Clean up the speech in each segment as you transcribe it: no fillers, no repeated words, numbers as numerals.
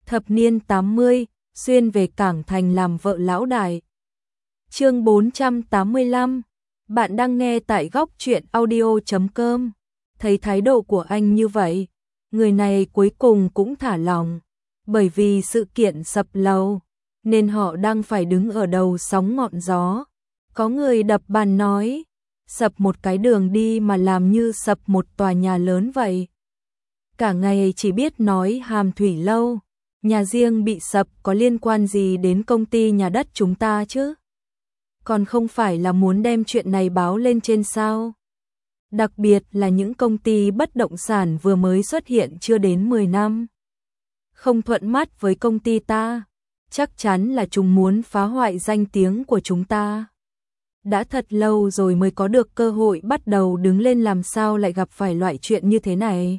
Thập niên 80, xuyên về Cảng Thành làm vợ lão đại. Chương 485. Bạn đang nghe tại góc truyện audio.com. Thấy thái độ của anh như vậy, người này cuối cùng cũng thả lòng. Bởi vì sự kiện sập lầu, nên họ đang phải đứng ở đầu sóng ngọn gió. Có người đập bàn nói, sập một cái đường đi mà làm như sập một tòa nhà lớn vậy. Cả ngày chỉ biết nói Hàm Thủy Lâu, nhà riêng bị sập có liên quan gì đến công ty nhà đất chúng ta chứ? Còn không phải là muốn đem chuyện này báo lên trên sao? Đặc biệt là những công ty bất động sản vừa mới xuất hiện chưa đến 10 năm. Không thuận mắt với công ty ta, chắc chắn là chúng muốn phá hoại danh tiếng của chúng ta. Đã thật lâu rồi mới có được cơ hội bắt đầu đứng lên, làm sao lại gặp phải loại chuyện như thế này.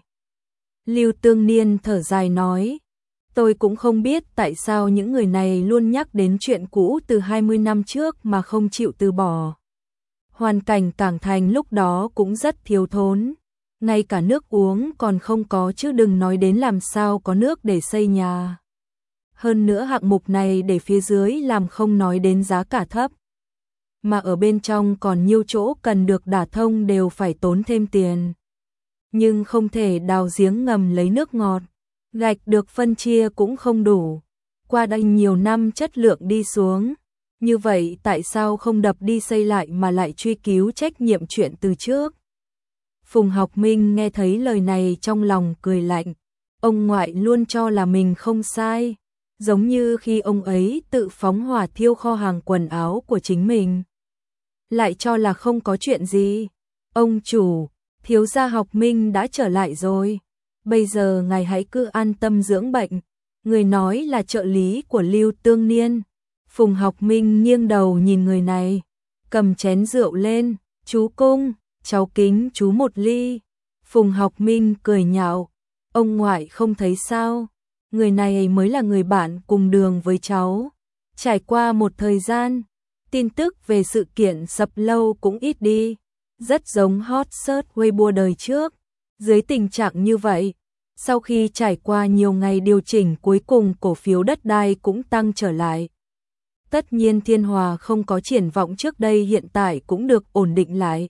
Lưu Tương Niên thở dài nói, tôi cũng không biết tại sao những người này luôn nhắc đến chuyện cũ từ 20 năm trước mà không chịu từ bỏ. Hoàn cảnh Cảng Thành lúc đó cũng rất thiếu thốn, ngay cả nước uống còn không có chứ đừng nói đến làm sao có nước để xây nhà. Hơn nữa hạng mục này để phía dưới làm không nói đến giá cả thấp, mà ở bên trong còn nhiều chỗ cần được đả thông đều phải tốn thêm tiền. Nhưng không thể đào giếng ngầm lấy nước ngọt, gạch được phân chia cũng không đủ. Qua đây nhiều năm chất lượng đi xuống, như vậy tại sao không đập đi xây lại mà lại truy cứu trách nhiệm chuyện từ trước? Phùng Học Minh nghe thấy lời này trong lòng cười lạnh. Ông ngoại luôn cho là mình không sai, giống như khi ông ấy tự phóng hỏa thiêu kho hàng quần áo của chính mình, lại cho là không có chuyện gì. Ông chủ, thiếu gia Học Minh đã trở lại rồi, bây giờ ngài hãy cứ an tâm dưỡng bệnh. Người nói là trợ lý của Lưu Tương Niên. Phùng Học Minh nghiêng đầu nhìn người này, cầm chén rượu lên, chú Cung, cháu kính chú một ly. Phùng Học Minh cười nhạo, ông ngoại không thấy sao, người này mới là người bạn cùng đường với cháu. Trải qua một thời gian, tin tức về sự kiện sập lâu cũng ít đi, rất giống hot search Weibo đời trước. Dưới tình trạng như vậy, sau khi trải qua nhiều ngày điều chỉnh, cuối cùng cổ phiếu đất đai cũng tăng trở lại. Tất nhiên Thiên Hòa không có triển vọng trước đây hiện tại cũng được ổn định lại,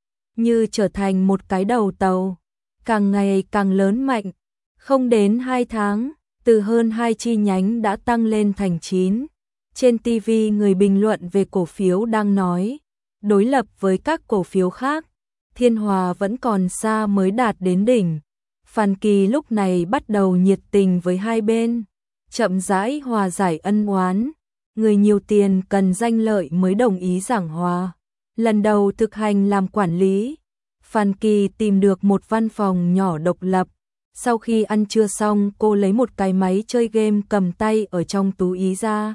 như trở thành một cái đầu tàu, càng ngày càng lớn mạnh. Không đến 2 tháng, từ hơn 2 chi nhánh đã tăng lên thành 9. Trên TV người bình luận về cổ phiếu đang nói, đối lập với các cổ phiếu khác, Thiên Hòa vẫn còn xa mới đạt đến đỉnh. Phan Kỳ lúc này bắt đầu nhiệt tình với hai bên, chậm rãi hòa giải ân oán. Người nhiều tiền cần danh lợi mới đồng ý giảng hòa. Lần đầu thực hành làm quản lý, Phan Kỳ tìm được một văn phòng nhỏ độc lập. Sau khi ăn trưa xong, cô lấy một cái máy chơi game cầm tay ở trong túi ra,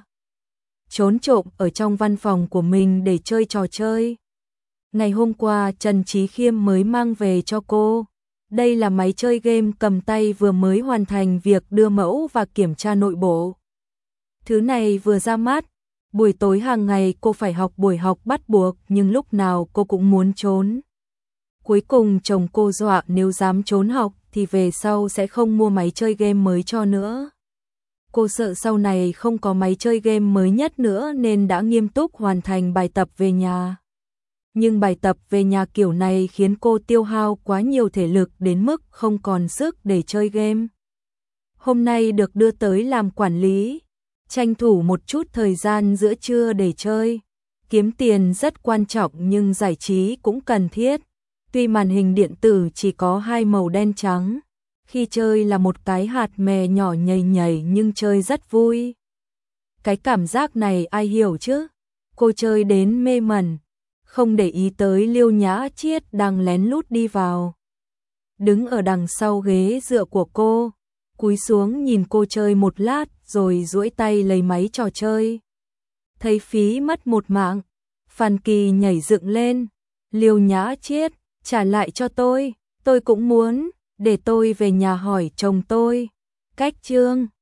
trốn trộm ở trong văn phòng của mình để chơi trò chơi. Ngày hôm qua Trần Chí Khiêm mới mang về cho cô. Đây là máy chơi game cầm tay vừa mới hoàn thành việc đưa mẫu và kiểm tra nội bộ. Thứ này vừa ra mắt, buổi tối hàng ngày cô phải học buổi học bắt buộc, nhưng lúc nào cô cũng muốn trốn. Cuối cùng chồng cô dọa nếu dám trốn học thì về sau sẽ không mua máy chơi game mới cho nữa. Cô sợ sau này không có máy chơi game mới nhất nữa nên đã nghiêm túc hoàn thành bài tập về nhà. Nhưng bài tập về nhà kiểu này khiến cô tiêu hao quá nhiều thể lực đến mức không còn sức để chơi game. Hôm nay được đưa tới làm quản lý, tranh thủ một chút thời gian giữa trưa để chơi. Kiếm tiền rất quan trọng nhưng giải trí cũng cần thiết. Tuy màn hình điện tử chỉ có 2 màu đen trắng, khi chơi là một cái hạt mè nhỏ nhầy nhầy nhưng chơi rất vui. Cái cảm giác này ai hiểu chứ? Cô chơi đến mê mẩn, không để ý tới Liêu Nhã Chiết đang lén lút đi vào, đứng ở đằng sau ghế dựa của cô, cúi xuống nhìn cô chơi một lát rồi duỗi tay lấy máy trò chơi. Thấy phí mất một mạng, Phan Kỳ nhảy dựng lên, Liêu Nhã Chiết, trả lại cho tôi cũng muốn, để tôi về nhà hỏi chồng tôi. Cách chương